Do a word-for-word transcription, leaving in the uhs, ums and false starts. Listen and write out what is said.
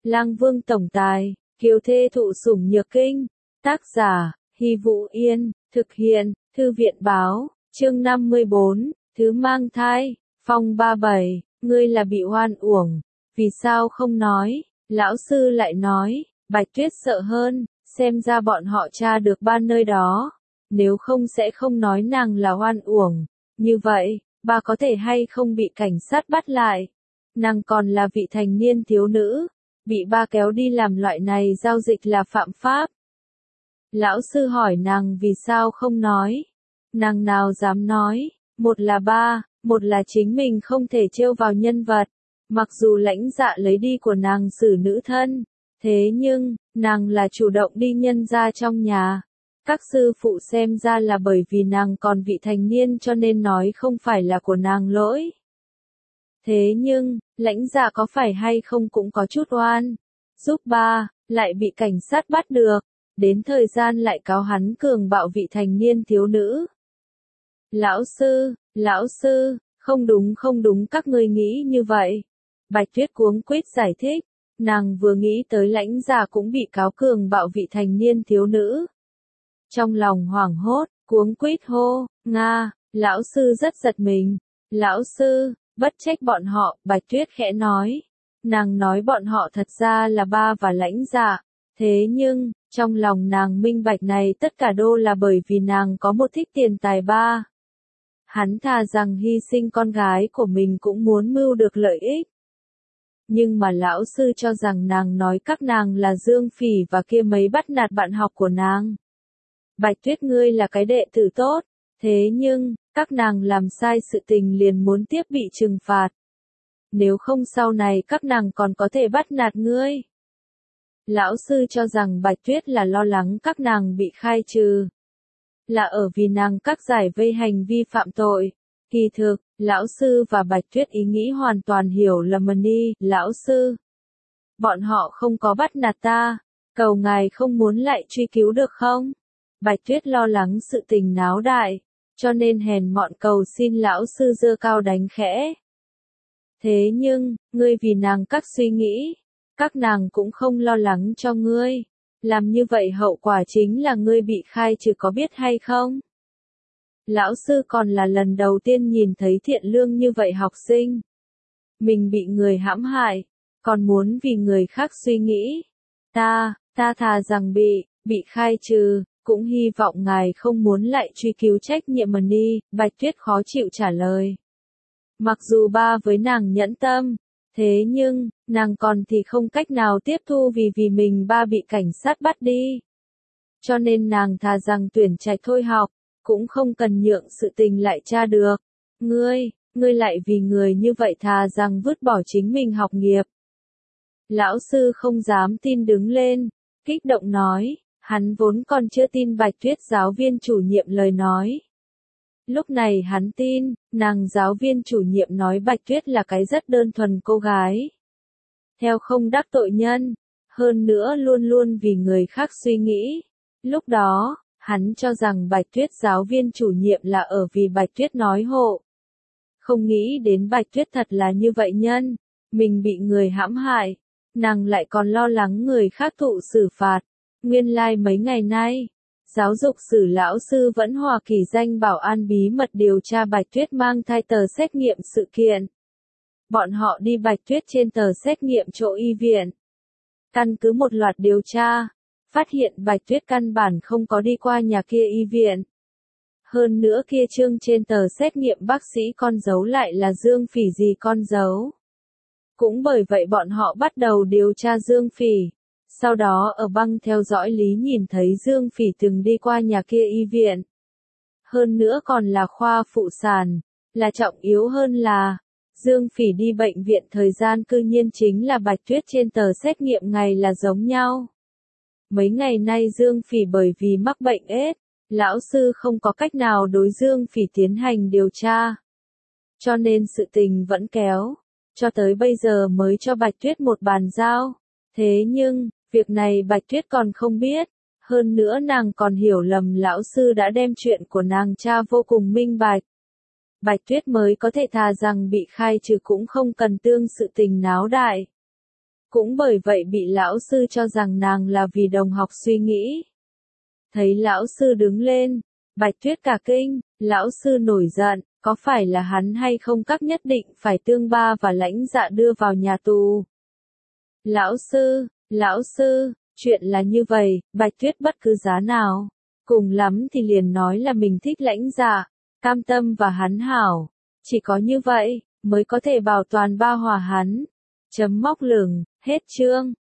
Lang Vương tổng tài, kiều thê thụ sủng nhược kinh. Tác giả, Hy Vũ Yên, thực hiện, Thư viện báo, chương năm mươi bốn, thứ mang thai, phong ba bảy, ngươi là bị oan uổng, vì sao không nói, lão sư lại nói, Bạch Tuyết sợ hơn, xem ra bọn họ tra được ba nơi đó, nếu không sẽ không nói nàng là oan uổng, như vậy, bà có thể hay không bị cảnh sát bắt lại, nàng còn là vị thành niên thiếu nữ, bị ba kéo đi làm loại này giao dịch là phạm pháp. Lão sư hỏi nàng vì sao không nói, nàng nào dám nói, một là ba, một là chính mình không thể trêu vào nhân vật, mặc dù lãnh dạ lấy đi của nàng xử nữ thân, thế nhưng, nàng là chủ động đi nhân ra trong nhà. Các sư phụ xem ra là bởi vì nàng còn vị thành niên cho nên nói không phải là của nàng lỗi. Thế nhưng, lãnh dạ có phải hay không cũng có chút oan, giúp ba, lại bị cảnh sát bắt được, đến thời gian lại cáo hắn cường bạo vị thành niên thiếu nữ. Lão sư, lão sư, không đúng không đúng các ngươi nghĩ như vậy. Bạch Tuyết cuống quýt giải thích, nàng vừa nghĩ tới lãnh dạ cũng bị cáo cường bạo vị thành niên thiếu nữ. Trong lòng hoảng hốt, cuống quýt hô, Nga, lão sư rất giật mình. Lão sư, bất trách bọn họ, Bạch Tuyết khẽ nói. Nàng nói bọn họ thật ra là ba và lãnh dạ. Thế nhưng, trong lòng nàng minh bạch này tất cả đô là bởi vì nàng có một thích tiền tài ba. Hắn thà rằng hy sinh con gái của mình cũng muốn mưu được lợi ích. Nhưng mà lão sư cho rằng nàng nói các nàng là Dương Phỉ và kia mấy bắt nạt bạn học của nàng. Bạch Tuyết ngươi là cái đệ tử tốt, thế nhưng, các nàng làm sai sự tình liền muốn tiếp bị trừng phạt. Nếu không sau này các nàng còn có thể bắt nạt ngươi. Lão sư cho rằng Bạch Tuyết là lo lắng các nàng bị khai trừ. Là ở vì nàng các giải vây hành vi phạm tội. Kỳ thực, lão sư và Bạch Tuyết ý nghĩ hoàn toàn hiểu lầm đi, lão sư. Bọn họ không có bắt nạt ta, cầu ngài không muốn lại truy cứu được không? Bạch Tuyết lo lắng sự tình náo đại, cho nên hèn mọn cầu xin lão sư giơ cao đánh khẽ. Thế nhưng, ngươi vì nàng các suy nghĩ, các nàng cũng không lo lắng cho ngươi, làm như vậy hậu quả chính là ngươi bị khai trừ có biết hay không? Lão sư còn là lần đầu tiên nhìn thấy thiện lương như vậy học sinh. Mình bị người hãm hại, còn muốn vì người khác suy nghĩ. Ta, ta thà rằng bị, bị khai trừ, cũng hy vọng ngài không muốn lại truy cứu trách nhiệm mình đi, Bạch Tuyết khó chịu trả lời. Mặc dù ba với nàng nhẫn tâm, thế nhưng, nàng còn thì không cách nào tiếp thu vì vì mình ba bị cảnh sát bắt đi. Cho nên nàng thà rằng tuyển trạch thôi học, cũng không cần nhượng sự tình lại tra được. Ngươi, ngươi lại vì người như vậy thà rằng vứt bỏ chính mình học nghiệp. Lão sư không dám tin đứng lên, kích động nói, hắn vốn còn chưa tin Bạch Tuyết giáo viên chủ nhiệm lời nói. Lúc này hắn tin, nàng giáo viên chủ nhiệm nói Bạch Tuyết là cái rất đơn thuần cô gái. Theo không đắc tội nhân, hơn nữa luôn luôn vì người khác suy nghĩ. Lúc đó, hắn cho rằng Bạch Tuyết giáo viên chủ nhiệm là ở vì Bạch Tuyết nói hộ. Không nghĩ đến Bạch Tuyết thật là như vậy nhân, mình bị người hãm hại, nàng lại còn lo lắng người khác thụ xử phạt. Nguyên lai like mấy ngày nay, giáo dục sử lão sư vẫn hòa kỳ danh bảo an bí mật điều tra Bạch Tuyết mang thai tờ xét nghiệm sự kiện. Bọn họ đi Bạch Tuyết trên tờ xét nghiệm chỗ y viện. Căn cứ một loạt điều tra, phát hiện Bạch Tuyết căn bản không có đi qua nhà kia y viện. Hơn nữa kia chương trên tờ xét nghiệm bác sĩ con dấu lại là Dương Phỉ gì con dấu. Cũng bởi vậy bọn họ bắt đầu điều tra Dương Phỉ. Sau đó ở băng theo dõi lý nhìn thấy Dương Phỉ từng đi qua nhà kia y viện. Hơn nữa còn là khoa phụ sản, là trọng yếu hơn là, Dương Phỉ đi bệnh viện thời gian cư nhiên chính là Bạch Tuyết trên tờ xét nghiệm ngày là giống nhau. Mấy ngày nay Dương Phỉ bởi vì mắc bệnh ết, lão sư không có cách nào đối Dương Phỉ tiến hành điều tra. Cho nên sự tình vẫn kéo, cho tới bây giờ mới cho Bạch Tuyết một bàn giao. Thế nhưng, việc này Bạch Tuyết còn không biết, hơn nữa nàng còn hiểu lầm lão sư đã đem chuyện của nàng tra vô cùng minh bạch. Bạch Tuyết mới có thể thà rằng bị khai trừ cũng không cần tương sự tình náo đại. cũng bởi vậy bị lão sư cho rằng nàng là vì đồng học suy nghĩ. Thấy lão sư đứng lên, Bạch Tuyết cả kinh, lão sư nổi giận, có phải là hắn hay không các nhất định phải tương ba và lãnh dạ đưa vào nhà tù. Lão sư, lão sư, chuyện là như vậy, Bạch Tuyết bất cứ giá nào, cùng lắm thì liền nói là mình thích lãnh dạ, cam tâm và hắn hảo, chỉ có như vậy, mới có thể bảo toàn ba hòa hắn. Chấm móc lửng, hết chương.